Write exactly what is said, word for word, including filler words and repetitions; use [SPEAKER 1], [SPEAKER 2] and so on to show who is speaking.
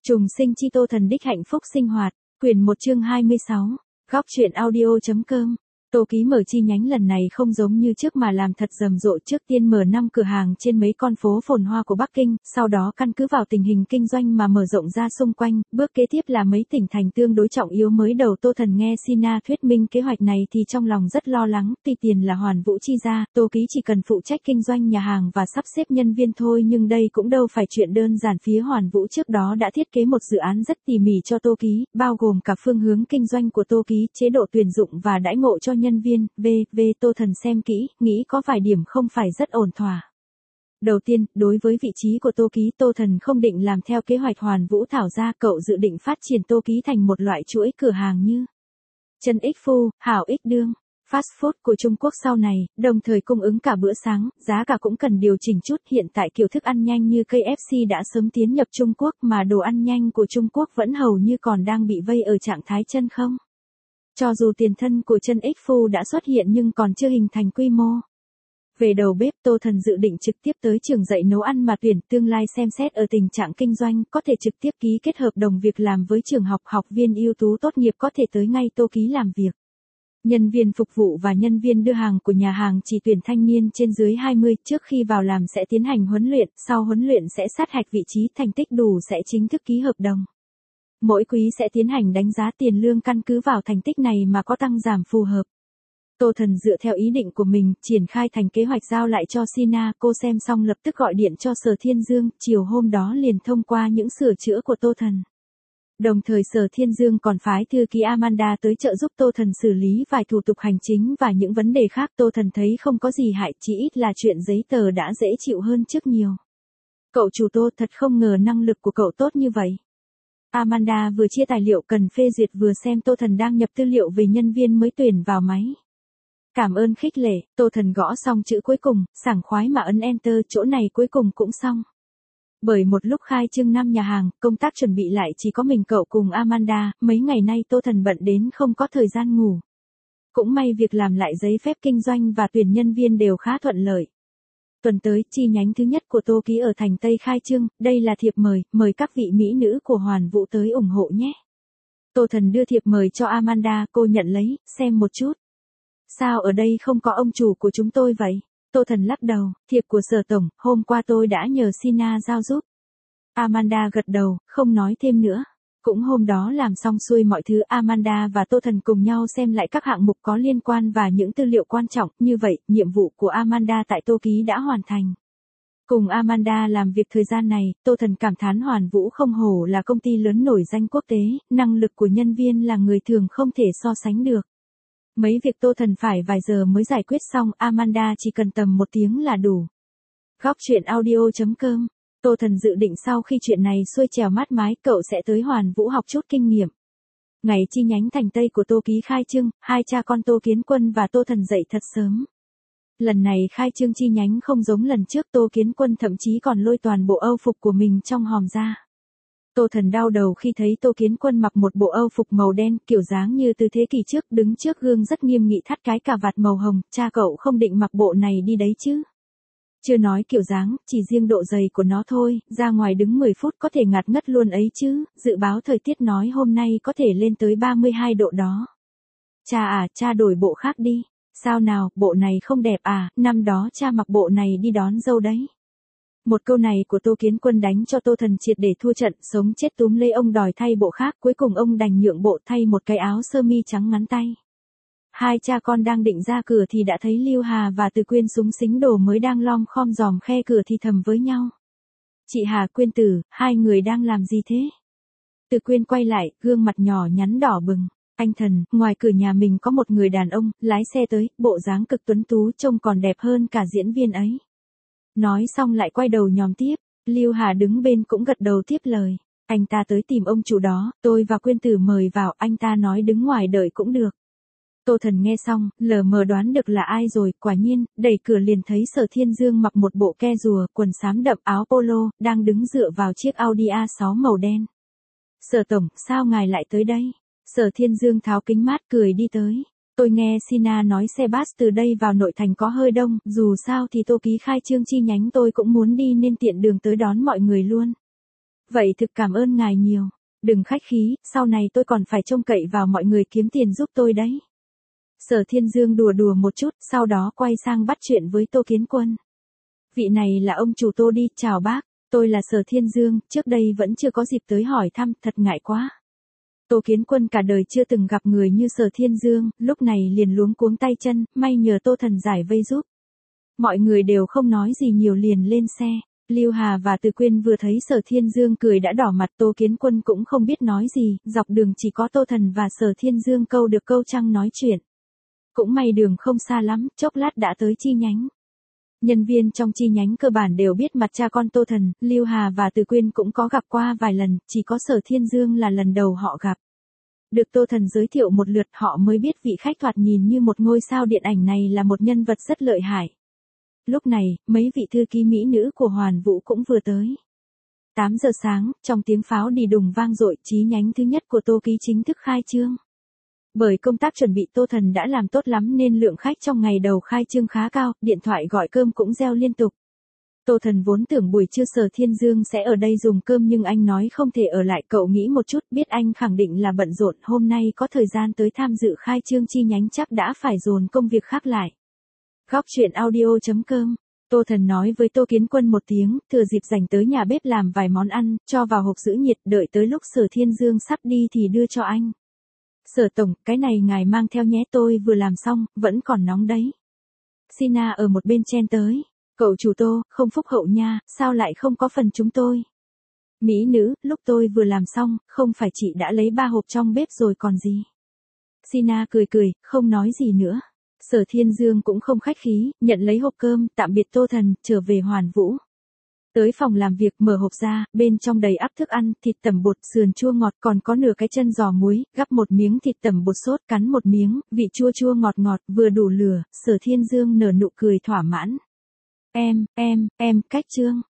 [SPEAKER 1] Trùng sinh chi Tô Thần đích hạnh phúc sinh hoạt, quyển một chương hai mươi sáu, góc truyện audio.com. Tô Ký mở chi nhánh lần này không giống như trước mà làm thật rầm rộ, trước tiên mở năm cửa hàng trên mấy con phố phồn hoa của Bắc Kinh, sau đó căn cứ vào tình hình kinh doanh mà mở rộng ra xung quanh, bước kế tiếp là mấy tỉnh thành tương đối trọng yếu mới đầu. Tô Thần nghe Sina thuyết minh kế hoạch này thì trong lòng rất lo lắng, tuy tiền là Hoàn Vũ chi ra, Tô Ký chỉ cần phụ trách kinh doanh nhà hàng và sắp xếp nhân viên thôi, nhưng đây cũng đâu phải chuyện đơn giản. Phía Hoàn Vũ trước đó đã thiết kế một dự án rất tỉ mỉ cho Tô Ký, bao gồm cả phương hướng kinh doanh của Tô Ký, chế độ tuyển dụng và đãi ngộ cho nhân viên, v v Tô Thần xem kỹ, nghĩ có vài điểm không phải rất ổn thỏa. Đầu tiên, đối với vị trí của Tô Ký, Tô Thần không định làm theo kế hoạch Hoàn Vũ thảo ra, cậu dự định phát triển Tô Ký thành một loại chuỗi cửa hàng như Trần Ích Phu, Hảo Ích Đương, fast food của Trung Quốc sau này, đồng thời cung ứng cả bữa sáng, giá cả cũng cần điều chỉnh chút. Hiện tại kiểu thức ăn nhanh như ca ép xê đã sớm tiến nhập Trung Quốc, mà đồ ăn nhanh của Trung Quốc vẫn hầu như còn đang bị vây ở trạng thái chân không. Cho dù tiền thân của Trần Ích Phu đã xuất hiện nhưng còn chưa hình thành quy mô. Về đầu bếp, Tô Thần dự định trực tiếp tới trường dạy nấu ăn mà tuyển, tương lai xem xét ở tình trạng kinh doanh, có thể trực tiếp ký kết hợp đồng việc làm với trường học, học viên ưu tú tốt nghiệp có thể tới ngay Tô Ký làm việc. Nhân viên phục vụ và nhân viên đưa hàng của nhà hàng chỉ tuyển thanh niên trên dưới hai mươi, trước khi vào làm sẽ tiến hành huấn luyện, sau huấn luyện sẽ sát hạch vị trí, thành tích đủ sẽ chính thức ký hợp đồng. Mỗi quý sẽ tiến hành đánh giá tiền lương, căn cứ vào thành tích này mà có tăng giảm phù hợp. Tô Thần dựa theo ý định của mình, triển khai thành kế hoạch giao lại cho Sina, cô xem xong lập tức gọi điện cho Sở Thiên Dương, chiều hôm đó liền thông qua những sửa chữa của Tô Thần. Đồng thời Sở Thiên Dương còn phái thư ký Amanda tới trợ giúp Tô Thần xử lý vài thủ tục hành chính và những vấn đề khác. Tô Thần thấy không có gì hại, chỉ ít là chuyện giấy tờ đã dễ chịu hơn trước nhiều. Cậu chủ Tô, thật không ngờ năng lực của cậu tốt như vậy. Amanda vừa chia tài liệu cần phê duyệt vừa xem Tô Thần đang nhập tư liệu về nhân viên mới tuyển vào máy. Cảm ơn khích lệ, Tô Thần gõ xong chữ cuối cùng, sảng khoái mà ấn enter, chỗ này cuối cùng cũng xong. Bởi một lúc khai trương năm nhà hàng, công tác chuẩn bị lại chỉ có mình cậu cùng Amanda, mấy ngày nay Tô Thần bận đến không có thời gian ngủ. Cũng may việc làm lại giấy phép kinh doanh và tuyển nhân viên đều khá thuận lợi. Tuần tới, chi nhánh thứ nhất của Tô Ký ở thành Tây khai trương, đây là thiệp mời, mời các vị mỹ nữ của Hoàn Vũ tới ủng hộ nhé. Tô Thần đưa thiệp mời cho Amanda, cô nhận lấy, xem một chút. Sao ở đây không có ông chủ của chúng tôi vậy? Tô Thần lắc đầu, thiệp của Sở Tổng, hôm qua tôi đã nhờ Sina giao giúp. Amanda gật đầu, không nói thêm nữa. Cũng hôm đó làm xong xuôi mọi thứ, Amanda và Tô Thần cùng nhau xem lại các hạng mục có liên quan và những tư liệu quan trọng, như vậy, nhiệm vụ của Amanda tại Tô Ký đã hoàn thành. Cùng Amanda làm việc thời gian này, Tô Thần cảm thán Hoàn Vũ không hổ là công ty lớn nổi danh quốc tế, năng lực của nhân viên là người thường không thể so sánh được. Mấy việc Tô Thần phải vài giờ mới giải quyết xong, Amanda chỉ cần tầm một tiếng là đủ. Góc truyện audio.com. Tô Thần dự định sau khi chuyện này xuôi trèo mát mái, cậu sẽ tới Hoàn Vũ học chút kinh nghiệm. Ngày chi nhánh thành Tây của Tô Ký khai trương, hai cha con Tô Kiến Quân và Tô Thần dậy thật sớm. Lần này khai trương chi nhánh không giống lần trước, Tô Kiến Quân thậm chí còn lôi toàn bộ âu phục của mình trong hòm ra. Tô Thần đau đầu khi thấy Tô Kiến Quân mặc một bộ âu phục màu đen, kiểu dáng như từ thế kỷ trước, đứng trước gương rất nghiêm nghị thắt cái cà vạt màu hồng, cha cậu không định mặc bộ này đi đấy chứ? Chưa nói kiểu dáng, chỉ riêng độ dày của nó thôi, ra ngoài đứng mười phút có thể ngạt ngất luôn ấy chứ, dự báo thời tiết nói hôm nay có thể lên tới ba mươi hai độ đó. Cha à, cha đổi bộ khác đi. Sao nào, bộ này không đẹp à, năm đó cha mặc bộ này đi đón dâu đấy. Một câu này của Tô Kiến Quân đánh cho Tô Thần triệt để thua trận, sống chết túm lấy ông đòi thay bộ khác, cuối cùng ông đành nhượng bộ thay một cái áo sơ mi trắng ngắn tay. Hai cha con đang định ra cửa thì đã thấy Lưu Hà và Từ Quyên súng xính đồ mới đang lom khom giòm khe cửa thì thầm với nhau. Chị Hà, Quyên Tử, hai người đang làm gì thế? Từ Quyên quay lại, gương mặt nhỏ nhắn đỏ bừng. Anh Thần, ngoài cửa nhà mình có một người đàn ông, lái xe tới, bộ dáng cực tuấn tú, trông còn đẹp hơn cả diễn viên ấy. Nói xong lại quay đầu nhòm tiếp, Lưu Hà đứng bên cũng gật đầu tiếp lời. Anh ta tới tìm ông chủ đó, tôi và Quyên Tử mời vào, anh ta nói đứng ngoài đợi cũng được. Tô Thần nghe xong, lờ mờ đoán được là ai rồi, quả nhiên, đẩy cửa liền thấy Sở Thiên Dương mặc một bộ ke rùa, quần xám đậm, áo polo, đang đứng dựa vào chiếc Audi a sáu màu đen. Sở Tổng, sao ngài lại tới đây? Sở Thiên Dương tháo kính mát cười đi tới. Tôi nghe Sina nói xe bus từ đây vào nội thành có hơi đông, dù sao thì Tô Ký khai trương chi nhánh tôi cũng muốn đi nên tiện đường tới đón mọi người luôn. Vậy thực cảm ơn ngài nhiều. Đừng khách khí, sau này tôi còn phải trông cậy vào mọi người kiếm tiền giúp tôi đấy. Sở Thiên Dương đùa đùa một chút, sau đó quay sang bắt chuyện với Tô Kiến Quân. Vị này là ông chủ Tô đi, chào bác, tôi là Sở Thiên Dương, trước đây vẫn chưa có dịp tới hỏi thăm, thật ngại quá. Tô Kiến Quân cả đời chưa từng gặp người như Sở Thiên Dương, lúc này liền luống cuống tay chân, may nhờ Tô Thần giải vây giúp. Mọi người đều không nói gì nhiều liền lên xe. Lưu Hà và Từ Quyên vừa thấy Sở Thiên Dương cười đã đỏ mặt, Tô Kiến Quân cũng không biết nói gì, dọc đường chỉ có Tô Thần và Sở Thiên Dương câu được câu trăng nói chuyện. Cũng may đường không xa lắm, chốc lát đã tới chi nhánh. Nhân viên trong chi nhánh cơ bản đều biết mặt cha con Tô Thần, Lưu Hà và Từ Quyên cũng có gặp qua vài lần, chỉ có Sở Thiên Dương là lần đầu họ gặp. Được Tô Thần giới thiệu một lượt họ mới biết vị khách thoạt nhìn như một ngôi sao điện ảnh này là một nhân vật rất lợi hại. Lúc này, mấy vị thư ký mỹ nữ của Hoàn Vũ cũng vừa tới. tám giờ sáng, trong tiếng pháo đi đùng vang dội, chi nhánh thứ nhất của Tô Ký chính thức khai trương. Bởi công tác chuẩn bị Tô Thần đã làm tốt lắm nên lượng khách trong ngày đầu khai trương khá cao, điện thoại gọi cơm cũng reo liên tục. Tô Thần vốn tưởng buổi trưa Sở Thiên Dương sẽ ở đây dùng cơm nhưng anh nói không thể ở lại, cậu nghĩ một chút, biết anh khẳng định là bận rộn, hôm nay có thời gian tới tham dự khai trương chi nhánh chắc đã phải dồn công việc khác lại. Góc truyện audio chấm com. Tô Thần nói với Tô Kiến Quân một tiếng, thừa dịp rảnh tới nhà bếp làm vài món ăn, cho vào hộp giữ nhiệt, đợi tới lúc Sở Thiên Dương sắp đi thì đưa cho anh. Sở tổng, cái này ngài mang theo nhé, tôi vừa làm xong, vẫn còn nóng đấy. Sina ở một bên chen tới. Cậu chủ Tô, không phúc hậu nha, sao lại không có phần chúng tôi? Mỹ nữ, lúc tôi vừa làm xong, không phải chị đã lấy ba hộp trong bếp rồi còn gì? Sina cười cười, không nói gì nữa. Sở Thiên Dương cũng không khách khí, nhận lấy hộp cơm, tạm biệt Tô Thần, trở về Hoàn Vũ. Tới phòng làm việc mở hộp ra, bên trong đầy ắp thức ăn, thịt tẩm bột, sườn chua ngọt, còn có nửa cái chân giò muối, gắp một miếng thịt tẩm bột sốt, cắn một miếng, vị chua chua ngọt ngọt, vừa đủ lửa, Sở Thiên Dương nở nụ cười thỏa mãn. Em, em, em, cách trương.